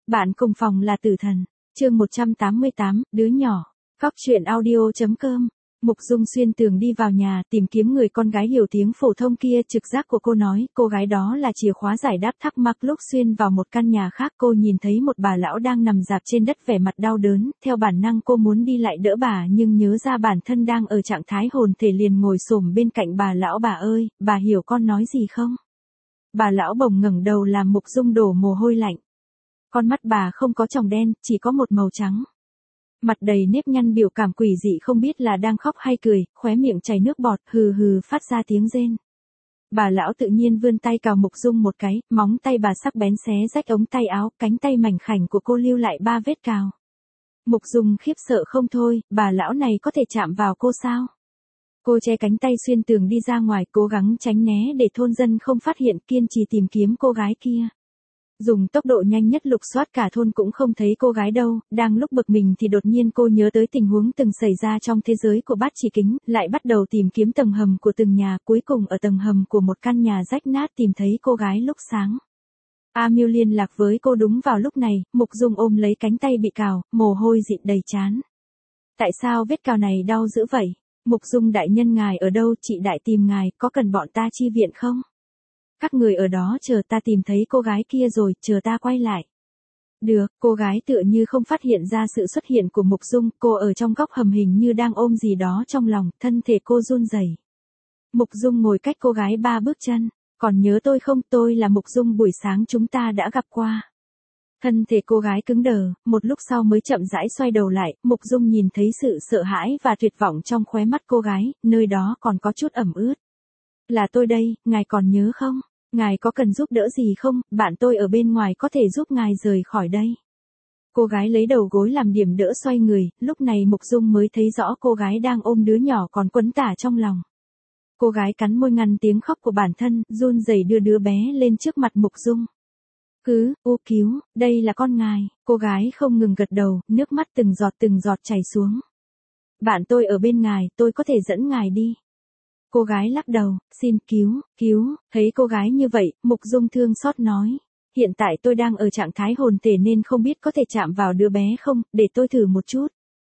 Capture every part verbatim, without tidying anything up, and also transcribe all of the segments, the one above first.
Bạn cùng phòng là tử thần. Chương một trăm tám mươi tám, đứa nhỏ. Cóc truyện audio.com. Mục Dung xuyên tường đi vào nhà, tìm kiếm người con gái hiểu tiếng phổ thông kia, trực giác của cô nói, cô gái đó là chìa khóa giải đáp thắc mắc. Lúc xuyên vào một căn nhà khác, cô nhìn thấy một bà lão đang nằm rạp trên đất vẻ mặt đau đớn, theo bản năng cô muốn đi lại đỡ bà nhưng nhớ ra bản thân đang ở trạng thái hồn thể liền ngồi xổm bên cạnh bà. Lão bà ơi, bà hiểu con nói gì không? Bà lão bỗng ngẩng đầu làm Mục Dung đổ mồ hôi lạnh. Con mắt bà không có tròng đen, chỉ có một màu trắng. Mặt đầy nếp nhăn, biểu cảm quỷ dị, không biết là đang khóc hay cười, khóe miệng chảy nước bọt, hừ hừ phát ra tiếng rên. Bà lão tự nhiên vươn tay cào Mục Dung một cái, móng tay bà sắc bén xé rách ống tay áo, cánh tay mảnh khảnh của cô lưu lại ba vết cào. Mục Dung khiếp sợ không thôi, bà lão này có thể chạm vào cô sao? Cô che cánh tay xuyên tường đi ra ngoài, cố gắng tránh né để thôn dân không phát hiện, kiên trì tìm kiếm cô gái kia. Dùng tốc độ nhanh nhất lục soát cả thôn cũng không thấy cô gái đâu. Đang lúc bực mình thì đột nhiên cô nhớ tới tình huống từng xảy ra trong thế giới của Bát Chỉ Kính, lại bắt đầu tìm kiếm tầng hầm của từng nhà, cuối cùng ở tầng hầm của một căn nhà rách nát tìm thấy cô gái lúc sáng. A Miêu liên lạc với cô đúng vào lúc này. Mục Dung ôm lấy cánh tay bị cào, mồ hôi dịn đầy trán. Tại sao vết cào này đau dữ vậy? Mục Dung đại nhân ngài ở đâu? Chị đại tìm ngài, có cần bọn ta chi viện không? Các người ở đó chờ, ta tìm thấy cô gái kia rồi, chờ ta quay lại. Được, cô gái tựa như không phát hiện ra sự xuất hiện của Mục Dung, cô ở trong góc hầm hình như đang ôm gì đó trong lòng, thân thể cô run rẩy. Mục Dung ngồi cách cô gái ba bước chân, còn nhớ tôi không? Tôi là Mục Dung buổi sáng chúng ta đã gặp qua. Thân thể cô gái cứng đờ, một lúc sau mới chậm rãi xoay đầu lại. Mục Dung nhìn thấy sự sợ hãi và tuyệt vọng trong khóe mắt cô gái, nơi đó còn có chút ẩm ướt. Là tôi đây, ngài còn nhớ không? Ngài có cần giúp đỡ gì không? Bạn tôi ở bên ngoài có thể giúp ngài rời khỏi đây. Cô gái lấy đầu gối làm điểm đỡ xoay người, lúc này Mục Dung mới thấy rõ cô gái đang ôm đứa nhỏ còn quấn tả trong lòng. Cô gái cắn môi ngăn tiếng khóc của bản thân, run rẩy đưa đứa bé lên trước mặt Mục Dung. Cứ, ô cứu, đây là con ngài. Cô gái không ngừng gật đầu, nước mắt từng giọt từng giọt chảy xuống. Bạn tôi ở bên ngài, tôi có thể dẫn ngài đi. Cô gái lắc đầu, xin cứu, cứu. Thấy cô gái như vậy, Mục Dung thương xót nói. Hiện tại tôi đang ở trạng thái hồn thể nên không biết có thể chạm vào đứa bé không, để tôi thử một chút.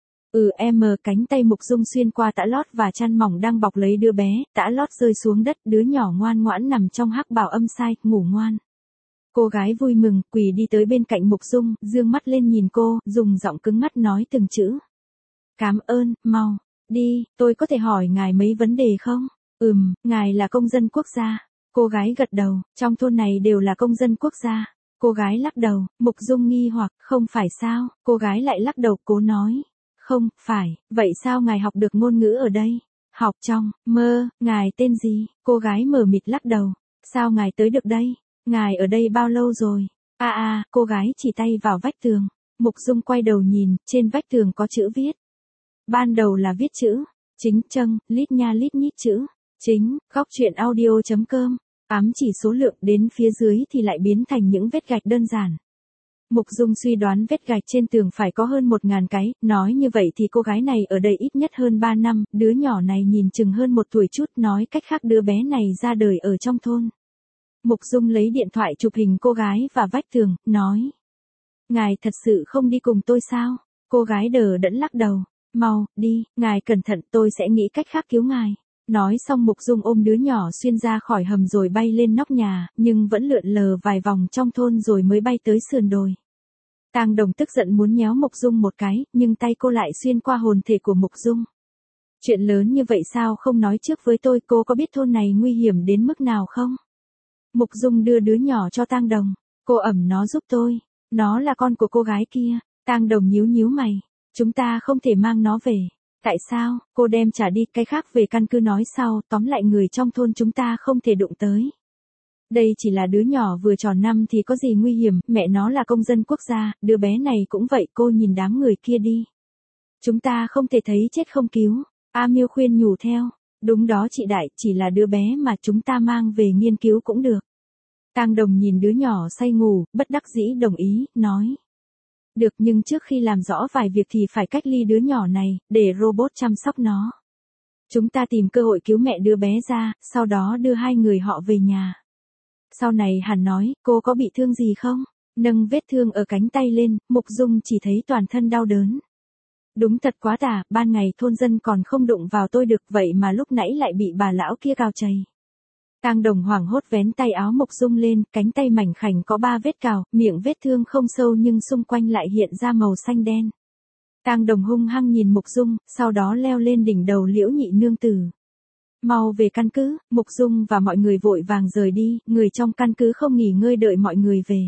Ừ em, cánh tay Mục Dung xuyên qua tã lót và chăn mỏng đang bọc lấy đứa bé, tã lót rơi xuống đất, đứa nhỏ ngoan ngoãn nằm trong hắc bào âm sai, ngủ ngoan. Cô gái vui mừng, quỳ đi tới bên cạnh Mục Dung, dương mắt lên nhìn cô, dùng giọng cứng ngắt nói từng chữ. Cảm ơn, mau. Đi, tôi có thể hỏi ngài mấy vấn đề không? Ừm, ngài là công dân quốc gia. Cô gái gật đầu, trong thôn này đều là công dân quốc gia. Cô gái lắc đầu, Mục Dung nghi hoặc, không phải sao? Cô gái lại lắc đầu, cố nói. Không, phải, vậy sao ngài học được ngôn ngữ ở đây? Học trong, mơ, ngài tên gì? Cô gái mờ mịt lắc đầu. Sao ngài tới được đây? Ngài ở đây bao lâu rồi? À à, cô gái chỉ tay vào vách tường. Mục Dung quay đầu nhìn, trên vách tường có chữ viết. Ban đầu là viết chữ chính châng, lít nha lít nhít chữ chính, góc truyện audio.com, ám chỉ số lượng, đến phía dưới thì lại biến thành những vết gạch đơn giản. Mục Dung suy đoán vết gạch trên tường phải có hơn một ngàn cái, nói như vậy thì cô gái này ở đây ít nhất hơn ba năm, đứa nhỏ này nhìn chừng hơn một tuổi chút, nói cách khác đứa bé này ra đời ở trong thôn. Mục Dung lấy điện thoại chụp hình cô gái và vách tường, nói. Ngài thật sự không đi cùng tôi sao? Cô gái đờ đẫn lắc đầu. Mau, đi, ngài cẩn thận, tôi sẽ nghĩ cách khác cứu ngài. Nói xong Mục Dung ôm đứa nhỏ xuyên ra khỏi hầm rồi bay lên nóc nhà, nhưng vẫn lượn lờ vài vòng trong thôn rồi mới bay tới sườn đồi. Tang Đồng tức giận muốn nhéo Mục Dung một cái, nhưng tay cô lại xuyên qua hồn thể của Mục Dung. Chuyện lớn như vậy sao không nói trước với tôi? Cô có biết thôn này nguy hiểm đến mức nào không? Mục Dung đưa đứa nhỏ cho Tang Đồng. Cô ẩm nó giúp tôi. Nó là con của cô gái kia. Tang Đồng nhíu nhíu mày. Chúng ta không thể mang nó về. Tại sao? Cô đem trả đi, cái khác về căn cứ nói sau, tóm lại người trong thôn chúng ta không thể đụng tới. Đây chỉ là đứa nhỏ vừa tròn năm thì có gì nguy hiểm, mẹ nó là công dân quốc gia, đứa bé này cũng vậy, cô nhìn đám người kia đi. Chúng ta không thể thấy chết không cứu. A Miêu khuyên nhủ theo. Đúng đó chị đại, chỉ là đứa bé mà chúng ta mang về nghiên cứu cũng được. Tang Đồng nhìn đứa nhỏ say ngủ, bất đắc dĩ đồng ý, nói. Được, nhưng trước khi làm rõ vài việc thì phải cách ly đứa nhỏ này, để robot chăm sóc nó. Chúng ta tìm cơ hội cứu mẹ đứa bé ra, sau đó đưa hai người họ về nhà. Sau này hắn nói, cô có bị thương gì không? Nâng vết thương ở cánh tay lên, Mục Dung chỉ thấy toàn thân đau đớn. Đúng thật quá tà, ban ngày thôn dân còn không đụng vào tôi được, vậy mà lúc nãy lại bị bà lão kia cào chày. Tang Đồng hoảng hốt vén tay áo Mục Dung lên, cánh tay mảnh khảnh có ba vết cào, miệng vết thương không sâu nhưng xung quanh lại hiện ra màu xanh đen. Tang Đồng hung hăng nhìn Mục Dung, sau đó leo lên đỉnh đầu Liễu nhị nương tử. Mau về căn cứ, Mục Dung và mọi người vội vàng rời đi, người trong căn cứ không nghỉ ngơi đợi mọi người về.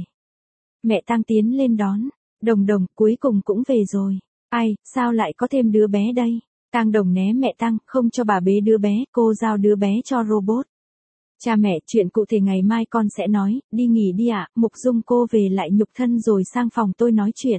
Mẹ Tang tiến lên đón, Đồng Đồng cuối cùng cũng về rồi. Ai, sao lại có thêm đứa bé đây? Tang Đồng né mẹ Tang, không cho bà bế đứa bé, cô giao đứa bé cho robot. Cha mẹ, chuyện cụ thể ngày mai con sẽ nói, đi nghỉ đi ạ, Mục Dung cô về lại nhục thân rồi sang phòng tôi nói chuyện.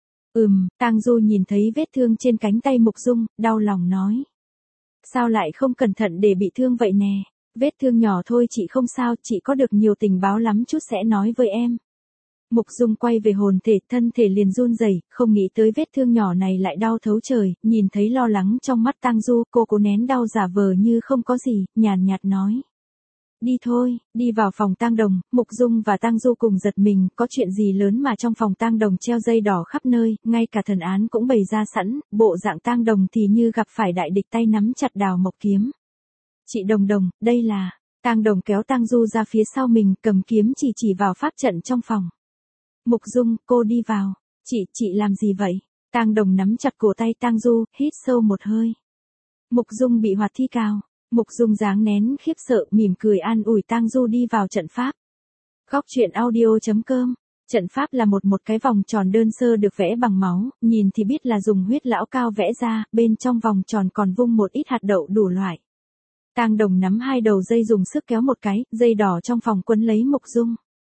Ừm, Tang Du nhìn thấy vết thương trên cánh tay Mục Dung, đau lòng nói. Sao lại không cẩn thận để bị thương vậy nè, vết thương nhỏ thôi chị không sao, chị có được nhiều tình báo lắm chút sẽ nói với em. Mục Dung quay về hồn thể, thân thể liền run rẩy, không nghĩ tới vết thương nhỏ này lại đau thấu trời, nhìn thấy lo lắng trong mắt Tang Du, cô cố nén đau giả vờ như không có gì, nhàn nhạt nói. Đi thôi, đi vào phòng Tang Đồng, Mục Dung và Tang Du cùng giật mình, có chuyện gì lớn mà trong phòng Tang Đồng treo dây đỏ khắp nơi, ngay cả thần án cũng bày ra sẵn, bộ dạng Tang Đồng thì như gặp phải đại địch tay nắm chặt đào mộc kiếm. Chị Đồng Đồng, đây là, Tang Đồng kéo Tang Du ra phía sau mình, cầm kiếm chỉ chỉ vào pháp trận trong phòng. Mục Dung, cô đi vào, chị, chị làm gì vậy? Tang Đồng nắm chặt cổ tay Tang Du, hít sâu một hơi. Mục Dung bị hoạt thi cào. Mục Dung dáng nén khiếp sợ, mỉm cười an ủi Tang Du đi vào trận pháp. Góc truyện audio chấm com. Trận pháp là một một cái vòng tròn đơn sơ được vẽ bằng máu, nhìn thì biết là dùng huyết lão cao vẽ ra, bên trong vòng tròn còn vung một ít hạt đậu đủ loại. Tang Đồng nắm hai đầu dây dùng sức kéo một cái, dây đỏ trong phòng quấn lấy Mục Dung.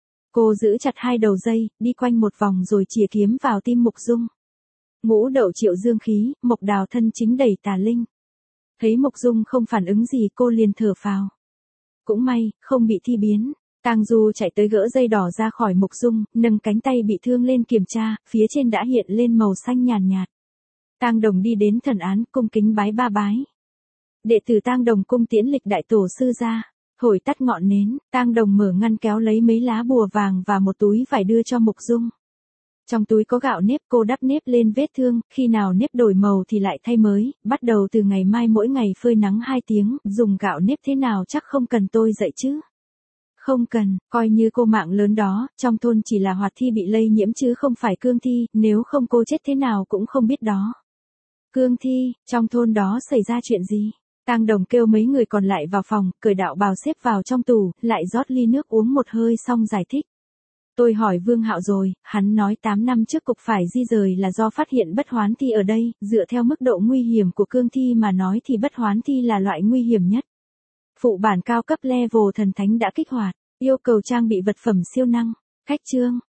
Cô giữ chặt hai đầu dây, đi quanh một vòng rồi chìa kiếm vào tim Mục Dung. Ngũ đậu triệu dương khí, Mộc Đào thân chính đầy tà linh. Thấy Mục Dung không phản ứng gì cô liền thở phào. Cũng may, không bị thi biến. Tang Du chạy tới gỡ dây đỏ ra khỏi Mục Dung, nâng cánh tay bị thương lên kiểm tra, phía trên đã hiện lên màu xanh nhàn nhạt. Tang Đồng đi đến thần án, cung kính bái ba bái. Đệ tử Tang Đồng cung tiễn lịch đại tổ sư ra, thổi tắt ngọn nến, Tang Đồng mở ngăn kéo lấy mấy lá bùa vàng và một túi vải đưa cho Mục Dung. Trong túi có gạo nếp, cô đắp nếp lên vết thương, khi nào nếp đổi màu thì lại thay mới, bắt đầu từ ngày mai mỗi ngày phơi nắng hai tiếng, dùng gạo nếp thế nào chắc không cần tôi dạy chứ. Không cần, coi như cô mạng lớn đó, trong thôn chỉ là hoạt thi bị lây nhiễm chứ không phải cương thi, nếu không cô chết thế nào cũng không biết đó. Cương thi, trong thôn đó xảy ra chuyện gì? Tang Đồng kêu mấy người còn lại vào phòng, cởi đạo bào xếp vào trong tủ, lại rót ly nước uống một hơi xong giải thích. Tôi hỏi Vương Hạo rồi, hắn nói tám năm trước cục phải di rời là do phát hiện bất hoán thi ở đây, dựa theo mức độ nguy hiểm của cương thi mà nói thì bất hoán thi là loại nguy hiểm nhất. Phụ bản cao cấp level thần thánh đã kích hoạt, yêu cầu trang bị vật phẩm siêu năng, khách chương.